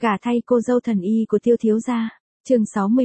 Gả thay cô dâu thần y của Tiêu thiếu gia. Chương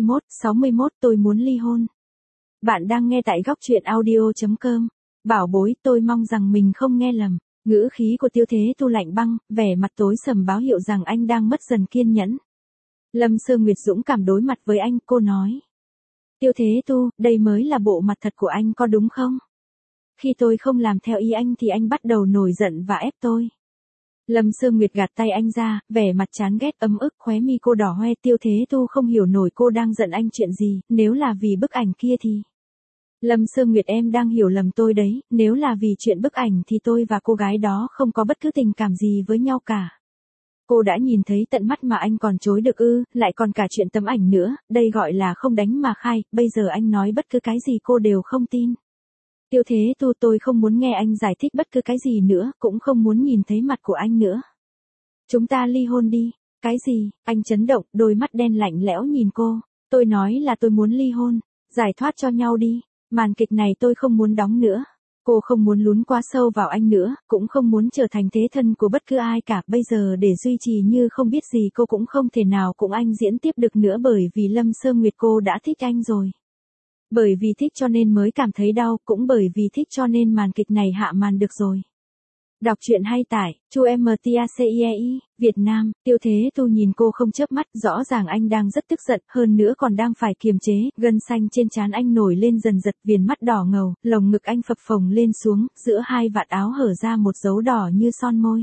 61 tôi muốn ly hôn. Bạn đang nghe tại góc truyện audio.com. Bảo bối, tôi mong rằng mình không nghe lầm. Ngữ khí của Tiêu Thế Tu lạnh băng, vẻ mặt tối sầm báo hiệu rằng anh đang mất dần kiên nhẫn. Lâm Sơ Nguyệt dũng cảm đối mặt với anh, cô nói. Tiêu Thế Tu, đây mới là bộ mặt thật của anh có đúng không? Khi tôi không làm theo ý anh thì anh bắt đầu nổi giận và ép tôi. Lâm Sơ Nguyệt gạt tay anh ra, vẻ mặt chán ghét ấm ức, khóe mi cô đỏ hoe. Tiêu Thế Tu không hiểu nổi cô đang giận anh chuyện gì, nếu là vì bức ảnh kia thì... Lâm Sơ Nguyệt, em đang hiểu lầm tôi đấy, nếu là vì chuyện bức ảnh thì tôi và cô gái đó không có bất cứ tình cảm gì với nhau cả. Cô đã nhìn thấy tận mắt mà anh còn chối được ư, lại còn cả chuyện tấm ảnh nữa, đây gọi là không đánh mà khai, bây giờ anh nói bất cứ cái gì cô đều không tin. Tiêu Thế Tu, tôi không muốn nghe anh giải thích bất cứ cái gì nữa, cũng không muốn nhìn thấy mặt của anh nữa. Chúng ta ly hôn đi. Cái gì? Anh chấn động, đôi mắt đen lạnh lẽo nhìn cô. Tôi nói là tôi muốn ly hôn, giải thoát cho nhau đi. Màn kịch này tôi không muốn đóng nữa. Cô không muốn lún quá sâu vào anh nữa, cũng không muốn trở thành thế thân của bất cứ ai cả. Bây giờ để duy trì như không biết gì cô cũng không thể nào cùng anh diễn tiếp được nữa, bởi vì Lâm Sơ Nguyệt cô đã thích anh rồi. Bởi vì thích cho nên mới cảm thấy đau, cũng bởi vì thích cho nên màn kịch này hạ màn được rồi. Đọc truyện hay tải, chu MTACIEI, Việt Nam. Tiêu Thế Tu nhìn cô không chớp mắt, rõ ràng anh đang rất tức giận, hơn nữa còn đang phải kiềm chế, gân xanh trên trán anh nổi lên dần dật, viền mắt đỏ ngầu, lồng ngực anh phập phồng lên xuống, giữa hai vạt áo hở ra một dấu đỏ như son môi.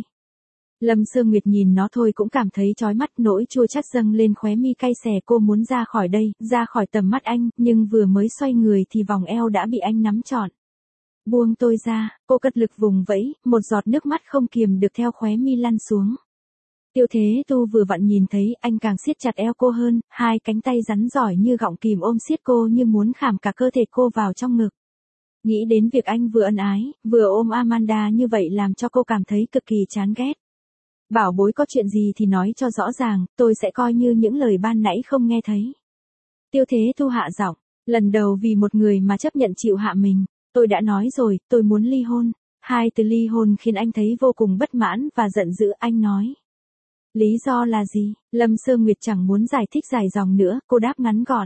Lâm Sơ Nguyệt nhìn nó thôi cũng cảm thấy chói mắt, nỗi chua chát dâng lên khóe mi cay xè. Cô muốn ra khỏi đây, ra khỏi tầm mắt anh, nhưng vừa mới xoay người thì vòng eo đã bị anh nắm trọn. Buông tôi ra, cô cất lực vùng vẫy, một giọt nước mắt không kiềm được theo khóe mi lăn xuống. Tiêu Thế Tu vừa vặn nhìn thấy, anh càng siết chặt eo cô hơn, hai cánh tay rắn giỏi như gọng kìm ôm siết cô như muốn khảm cả cơ thể cô vào trong ngực. Nghĩ đến việc anh vừa ân ái, vừa ôm Amanda như vậy làm cho cô cảm thấy cực kỳ chán ghét. Bảo bối, có chuyện gì thì nói cho rõ ràng, tôi sẽ coi như những lời ban nãy không nghe thấy. Tiêu Thế Tu hạ giọng, lần đầu vì một người mà chấp nhận chịu hạ mình. Tôi đã nói rồi, tôi muốn ly hôn. Hai từ ly hôn khiến anh thấy vô cùng bất mãn và giận dữ. Anh nói. Lý do là gì? Lâm Sơ Nguyệt chẳng muốn giải thích dài dòng nữa, cô đáp ngắn gọn.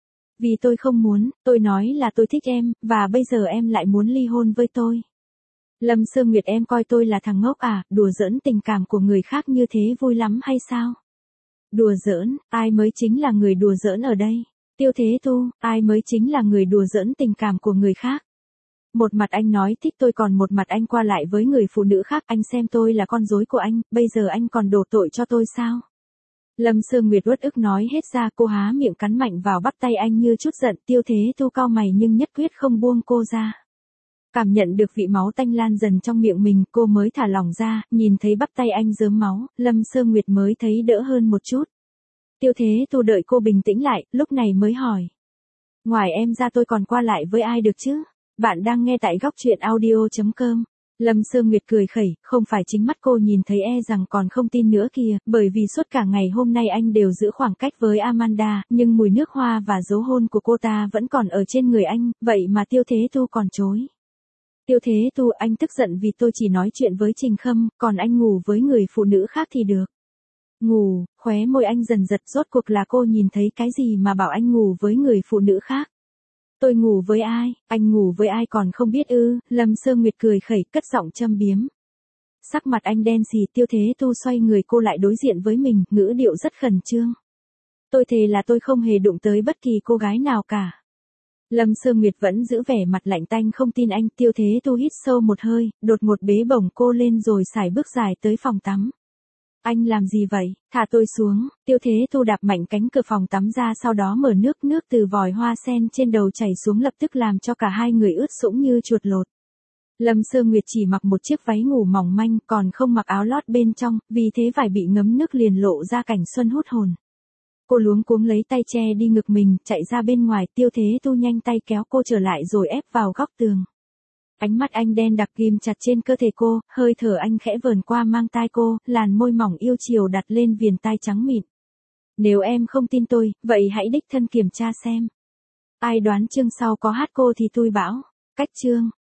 Vì tôi không muốn, tôi nói là tôi thích em, và bây giờ em lại muốn ly hôn với tôi. Lâm Sơ Nguyệt, em coi tôi là thằng ngốc à, đùa giỡn tình cảm của người khác như thế vui lắm hay sao? Đùa giỡn, ai mới chính là người đùa giỡn ở đây? Tiêu Thế Tu, ai mới chính là người đùa giỡn tình cảm của người khác? Một mặt anh nói thích tôi, còn một mặt anh qua lại với người phụ nữ khác, anh xem tôi là con rối của anh, bây giờ anh còn đổ tội cho tôi sao? Lâm Sơ Nguyệt uất ức nói hết ra, cô há miệng cắn mạnh vào bắp tay anh như chút giận. Tiêu Thế Tu cau mày nhưng nhất quyết không buông cô ra. Cảm nhận được vị máu tanh lan dần trong miệng mình, cô mới thả lỏng ra, nhìn thấy bắp tay anh rớm máu, Lâm Sơ Nguyệt mới thấy đỡ hơn một chút. Tiêu Thế Tu đợi cô bình tĩnh lại, lúc này mới hỏi. Ngoài em ra tôi còn qua lại với ai được chứ? Bạn đang nghe tại góc truyện audio.com. Lâm Sơ Nguyệt cười khẩy, không phải chính mắt cô nhìn thấy e rằng còn không tin nữa kìa, bởi vì suốt cả ngày hôm nay anh đều giữ khoảng cách với Amanda, nhưng mùi nước hoa và dấu hôn của cô ta vẫn còn ở trên người anh, vậy mà Tiêu Thế Tu còn chối. Tiêu Thế Tu, anh tức giận vì tôi chỉ nói chuyện với Trình Khâm, còn anh ngủ với người phụ nữ khác thì được. Ngủ, khóe môi anh dần giật, rốt cuộc là cô nhìn thấy cái gì mà bảo anh ngủ với người phụ nữ khác? Tôi ngủ với ai, anh ngủ với ai còn không biết ư? Lâm Sơ Nguyệt cười khẩy, cất giọng châm biếm. Sắc mặt anh đen xì. Tiêu Thế Tu xoay người cô lại đối diện với mình, ngữ điệu rất khẩn trương. Tôi thề là tôi không hề đụng tới bất kỳ cô gái nào cả. Lâm Sơ Nguyệt vẫn giữ vẻ mặt lạnh tanh không tin anh. Tiêu Thế Tu hít sâu một hơi, đột ngột bế bổng cô lên rồi sải bước dài tới phòng tắm. Anh làm gì vậy? Thả tôi xuống. Tiêu Thế Tu đạp mạnh cánh cửa phòng tắm ra, sau đó mở nước từ vòi hoa sen trên đầu chảy xuống, lập tức làm cho cả hai người ướt sũng như chuột lột. Lâm Sơ Nguyệt chỉ mặc một chiếc váy ngủ mỏng manh, còn không mặc áo lót bên trong, vì thế vải bị ngấm nước liền lộ ra cảnh xuân hút hồn. Cô luống cuống lấy tay che đi ngực mình, chạy ra bên ngoài. Tiêu Thế Tu nhanh tay kéo cô trở lại rồi ép vào góc tường. Ánh mắt anh đen đặc ghim chặt trên cơ thể cô, hơi thở anh khẽ vờn qua mang tai cô, làn môi mỏng yêu chiều đặt lên viền tai trắng mịn. Nếu em không tin tôi, vậy hãy đích thân kiểm tra xem. Ai đoán chương sau có hát cô thì tôi bảo. Cách chương.